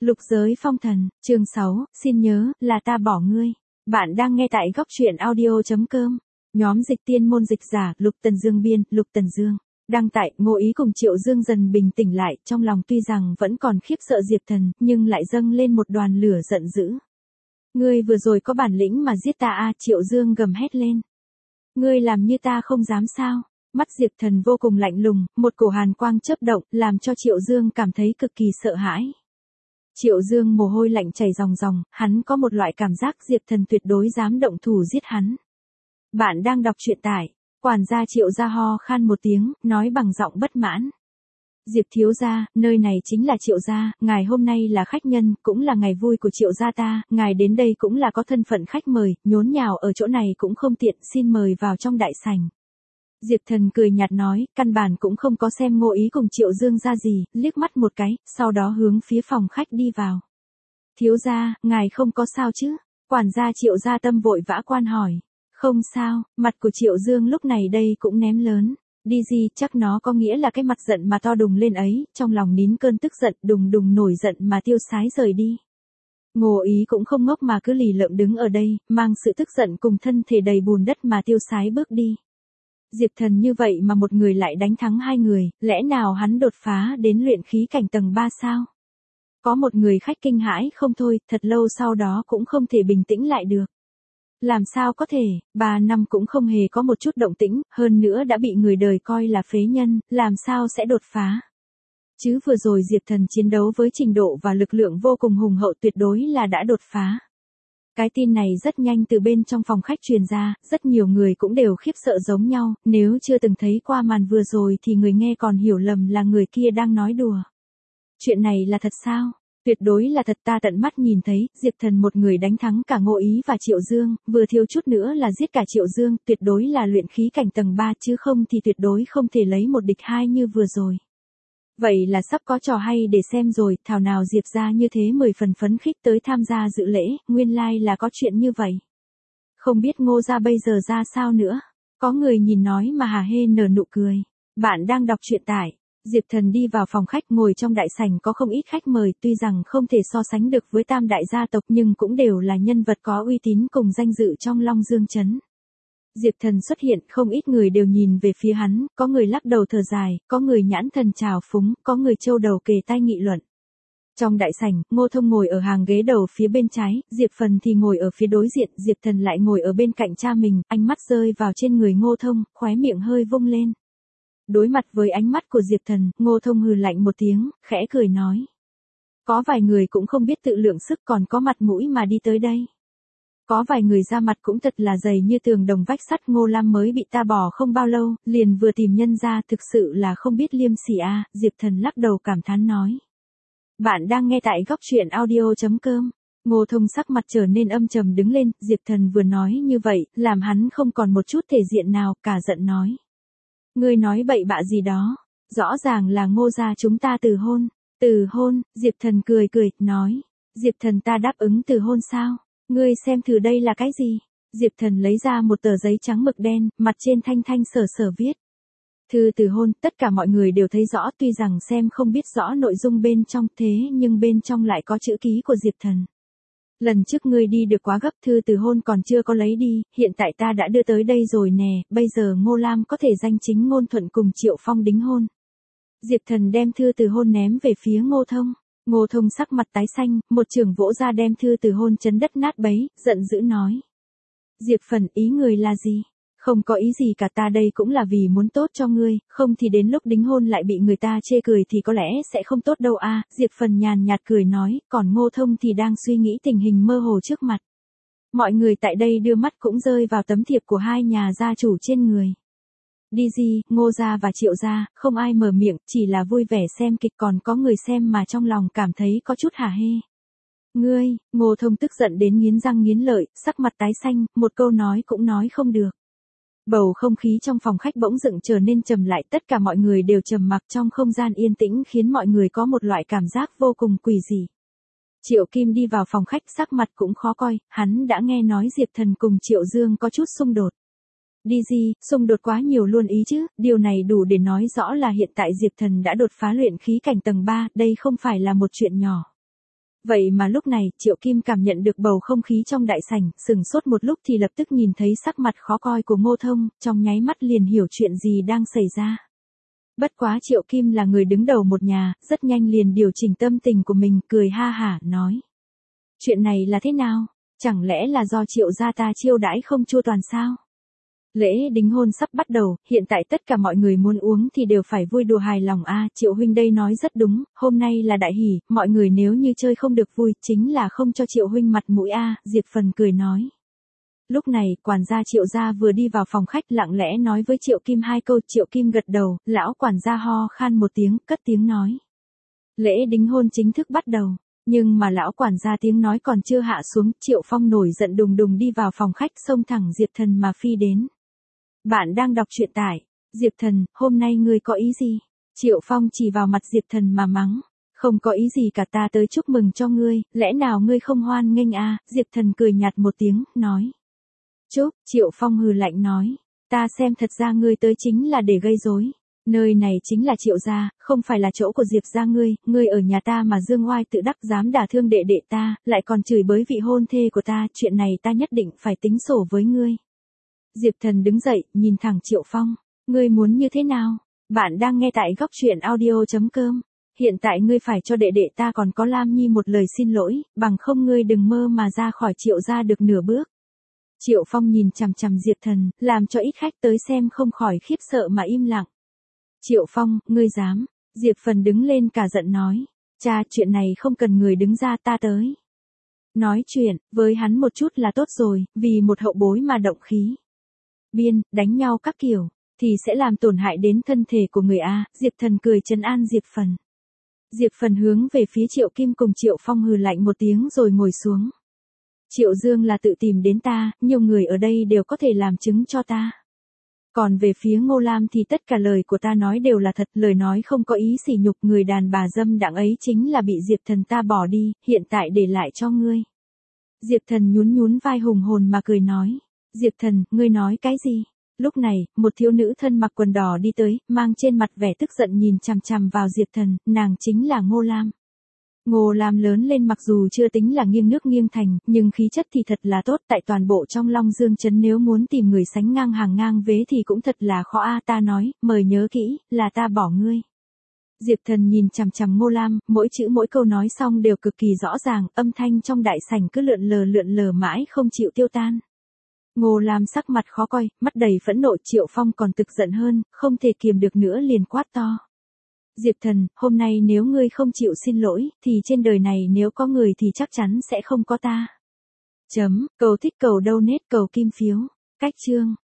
Lục giới phong thần, chương 6, xin nhớ, là ta bỏ ngươi. Bạn đang nghe tại góc truyện audio.com. Nhóm dịch tiên môn dịch giả, Lục Tần Dương biên, Lục Tần Dương. Đăng tại, Ngô Ý cùng Triệu Dương dần bình tĩnh lại, trong lòng tuy rằng vẫn còn khiếp sợ Diệp Thần, nhưng lại dâng lên một đoàn lửa giận dữ. Ngươi vừa rồi có bản lĩnh mà giết ta à, Triệu Dương gầm hét lên. Ngươi làm như ta không dám sao? Mắt Diệp Thần vô cùng lạnh lùng, một cổ hàn quang chớp động, làm cho Triệu Dương cảm thấy cực kỳ sợ hãi. Triệu Dương mồ hôi lạnh chảy ròng ròng, hắn có một loại cảm giác Diệp Thần tuyệt đối dám động thủ giết hắn. Bạn đang đọc truyện tải, quản gia Triệu gia ho khan một tiếng, nói bằng giọng bất mãn. Diệp thiếu gia, nơi này chính là Triệu gia, ngài hôm nay là khách nhân, cũng là ngày vui của Triệu gia ta, ngài đến đây cũng là có thân phận khách mời, nhốn nhào ở chỗ này cũng không tiện, xin mời vào trong đại sảnh. Diệp Thần cười nhạt nói, căn bản cũng không có xem Ngô Ý cùng Triệu Dương ra gì, liếc mắt một cái, sau đó hướng phía phòng khách đi vào. Thiếu gia, ngài không có sao chứ? Quản gia Triệu gia Tâm vội vã quan hỏi. Không sao, mặt của Triệu Dương lúc này đây cũng ném lớn. Đi gì, chắc nó có nghĩa là cái mặt giận mà to đùng lên ấy, trong lòng nín cơn tức giận, đùng đùng nổi giận mà tiêu sái rời đi. Ngô Ý cũng không ngốc mà cứ lì lợm đứng ở đây, mang sự tức giận cùng thân thể đầy bùn đất mà tiêu sái bước đi. Diệp Thần như vậy mà một người lại đánh thắng hai người, lẽ nào hắn đột phá đến luyện khí cảnh tầng 3 sao? Có một người khách kinh hãi không thôi, thật lâu sau đó cũng không thể bình tĩnh lại được. Làm sao có thể, 3 năm cũng không hề có một chút động tĩnh, hơn nữa đã bị người đời coi là phế nhân, làm sao sẽ đột phá? Chứ vừa rồi Diệp Thần chiến đấu với trình độ và lực lượng vô cùng hùng hậu tuyệt đối là đã đột phá. Cái tin này rất nhanh từ bên trong phòng khách truyền ra, rất nhiều người cũng đều khiếp sợ giống nhau, nếu chưa từng thấy qua màn vừa rồi thì người nghe còn hiểu lầm là người kia đang nói đùa. Chuyện này là thật sao? Tuyệt đối là thật, ta tận mắt nhìn thấy, Diệp Thần một người đánh thắng cả Ngô Ý và Triệu Dương, vừa thiếu chút nữa là giết cả Triệu Dương, tuyệt đối là luyện khí cảnh tầng 3 chứ không thì tuyệt đối không thể lấy một địch hai như vừa rồi. Vậy là sắp có trò hay để xem rồi, thảo nào Diệp ra như thế 10 phần phấn khích tới tham gia dự lễ, nguyên lai là có chuyện như vậy. Không biết Ngô ra bây giờ ra sao nữa, có người nhìn nói mà hà hê nở nụ cười. Bạn đang đọc truyện tải, Diệp Thần đi vào phòng khách ngồi trong đại sảnh có không ít khách mời, tuy rằng không thể so sánh được với tam đại gia tộc nhưng cũng đều là nhân vật có uy tín cùng danh dự trong Long Dương Trấn. Diệp Thần xuất hiện, không ít người đều nhìn về phía hắn, có người lắc đầu thở dài, có người nhãn thần trào phúng, có người trâu đầu kề tai nghị luận. Trong đại sảnh, Ngô Thông ngồi ở hàng ghế đầu phía bên trái, Diệp Phần thì ngồi ở phía đối diện, Diệp Thần lại ngồi ở bên cạnh cha mình, ánh mắt rơi vào trên người Ngô Thông, khóe miệng hơi vung lên. Đối mặt với ánh mắt của Diệp Thần, Ngô Thông hừ lạnh một tiếng, khẽ cười nói. Có vài người cũng không biết tự lượng sức còn có mặt mũi mà đi tới đây. Có vài người ra mặt cũng thật là dày như tường đồng vách sắt, Ngô Lam mới bị ta bỏ không bao lâu, liền vừa tìm nhân ra, thực sự là không biết liêm sỉ à, Diệp Thần lắc đầu cảm thán nói. Bạn đang nghe tại góc truyện audio.com. Ngô Thông sắc mặt trở nên âm trầm đứng lên, Diệp Thần vừa nói như vậy, làm hắn không còn một chút thể diện nào, cả giận nói. Ngươi nói bậy bạ gì đó, rõ ràng là Ngô gia chúng ta từ hôn. Từ hôn, Diệp Thần cười cười, nói. Diệp Thần ta đáp ứng từ hôn sao? Ngươi xem thử đây là cái gì? Diệp Thần lấy ra một tờ giấy trắng mực đen, mặt trên thanh thanh sở sở viết. Thư từ hôn, tất cả mọi người đều thấy rõ, tuy rằng xem không biết rõ nội dung bên trong thế nhưng bên trong lại có chữ ký của Diệp Thần. Lần trước ngươi đi được quá gấp, thư từ hôn còn chưa có lấy đi, hiện tại ta đã đưa tới đây rồi nè, bây giờ Ngô Lam có thể danh chính ngôn thuận cùng Triệu Phong đính hôn. Diệp Thần đem thư từ hôn ném về phía Ngô Thông. Ngô Thông sắc mặt tái xanh, một chưởng vỗ ra đem thư từ hôn chấn đất nát bấy, giận dữ nói. Diệp Phần, ý người là gì? Không có ý gì cả, ta đây cũng là vì muốn tốt cho ngươi, không thì đến lúc đính hôn lại bị người ta chê cười thì có lẽ sẽ không tốt đâu à, Diệp Phần nhàn nhạt cười nói, còn Ngô Thông thì đang suy nghĩ tình hình mơ hồ trước mặt. Mọi người tại đây đưa mắt cũng rơi vào tấm thiệp của hai nhà gia chủ trên người. Đi gì, Ngô gia và Triệu gia, không ai mở miệng, chỉ là vui vẻ xem kịch, còn có người xem mà trong lòng cảm thấy có chút hả hê. Ngươi, Ngô Thông tức giận đến nghiến răng nghiến lợi, sắc mặt tái xanh, một câu nói cũng nói không được. Bầu không khí trong phòng khách bỗng dựng trở nên trầm lại, tất cả mọi người đều trầm mặc trong không gian yên tĩnh khiến mọi người có một loại cảm giác vô cùng quỷ dị. Triệu Kim đi vào phòng khách sắc mặt cũng khó coi, hắn đã nghe nói Diệp Thần cùng Triệu Dương có chút xung đột. Đi gì, xung đột quá nhiều luôn ý chứ, điều này đủ để nói rõ là hiện tại Diệp Thần đã đột phá luyện khí cảnh tầng 3, đây không phải là một chuyện nhỏ. Vậy mà lúc này, Triệu Kim cảm nhận được bầu không khí trong đại sảnh, sừng sốt một lúc thì lập tức nhìn thấy sắc mặt khó coi của Ngô Thông, trong nháy mắt liền hiểu chuyện gì đang xảy ra. Bất quá Triệu Kim là người đứng đầu một nhà, rất nhanh liền điều chỉnh tâm tình của mình, cười ha hả, nói. Chuyện này là thế nào? Chẳng lẽ là do Triệu gia ta chiêu đãi không chu toàn sao? Lễ đính hôn sắp bắt đầu, hiện tại tất cả mọi người muốn uống thì đều phải vui đùa hài lòng a. Triệu huynh đây nói rất đúng, hôm nay là đại hỷ, mọi người nếu như chơi không được vui, chính là không cho Triệu huynh mặt mũi a. Diệp Phần cười nói. Lúc này, quản gia Triệu gia vừa đi vào phòng khách lặng lẽ nói với Triệu Kim hai câu. Triệu Kim gật đầu, lão quản gia ho khan một tiếng, cất tiếng nói. Lễ đính hôn chính thức bắt đầu. Nhưng mà lão quản gia tiếng nói còn chưa hạ xuống, Triệu Phong nổi giận đùng đùng đi vào phòng khách xông thẳng Diệp Thần mà phi đến. Bạn đang đọc truyện tại Diệp Thần, hôm nay ngươi có ý gì? Triệu Phong chỉ vào mặt Diệp Thần mà mắng. Không có ý gì cả, ta tới chúc mừng cho ngươi, lẽ nào ngươi không hoan nghênh à? Diệp Thần cười nhạt một tiếng, nói. Chúc, Triệu Phong hừ lạnh nói. Ta xem thật ra ngươi tới chính là để gây rối. Nơi này chính là Triệu gia, không phải là chỗ của Diệp gia ngươi ở nhà ta mà dương oai tự đắc dám đả thương đệ đệ ta, lại còn chửi bới vị hôn thê của ta, chuyện này ta nhất định phải tính sổ với ngươi. Diệp Thần đứng dậy, nhìn thẳng Triệu Phong. Ngươi muốn như thế nào? Bạn đang nghe tại góc truyện audio.com. Hiện tại ngươi phải cho đệ đệ ta còn có Lam Nhi một lời xin lỗi, bằng không ngươi đừng mơ mà ra khỏi Triệu gia được nửa bước. Triệu Phong nhìn chằm chằm Diệp Thần, làm cho ít khách tới xem không khỏi khiếp sợ mà im lặng. Triệu Phong, ngươi dám? Diệp Phần đứng lên cả giận nói. Cha, chuyện này không cần người đứng ra, ta tới. Nói chuyện, với hắn một chút là tốt rồi, vì một hậu bối mà động khí. Biên, đánh nhau các kiểu, thì sẽ làm tổn hại đến thân thể của người A. Diệp Thần cười trấn an Diệp Phần. Diệp Phần hướng về phía Triệu Kim cùng Triệu Phong hừ lạnh một tiếng rồi ngồi xuống. Triệu Dương là tự tìm đến ta, nhiều người ở đây đều có thể làm chứng cho ta. Còn về phía Ngô Lam thì tất cả lời của ta nói đều là thật, lời nói không có ý sỉ nhục, người đàn bà dâm đãng ấy chính là bị Diệp Thần ta bỏ đi, hiện tại để lại cho ngươi. Diệp Thần nhún nhún vai hùng hồn mà cười nói. Diệp Thần, ngươi nói cái gì? Lúc này, một thiếu nữ thân mặc quần đỏ đi tới, mang trên mặt vẻ tức giận nhìn chằm chằm vào Diệp Thần, nàng chính là Ngô Lam. Ngô Lam lớn lên mặc dù chưa tính là nghiêng nước nghiêng thành, nhưng khí chất thì thật là tốt, tại toàn bộ trong Long Dương trấn nếu muốn tìm người sánh ngang hàng ngang vế thì cũng thật là khó a. Ta nói, mời nhớ kỹ, là ta bỏ ngươi. Diệp Thần nhìn chằm chằm Ngô Lam, mỗi chữ mỗi câu nói xong đều cực kỳ rõ ràng, âm thanh trong đại sảnh cứ lượn lờ mãi không chịu tiêu tan. Ngô Lam sắc mặt khó coi, mắt đầy phẫn nộ. Triệu Phong còn tức giận hơn, không thể kiềm được nữa liền quát to. Diệp Thần, hôm nay nếu ngươi không chịu xin lỗi, thì trên đời này nếu có người thì chắc chắn sẽ không có ta. Cầu thích cầu donate cầu kim phiếu. Cách chương.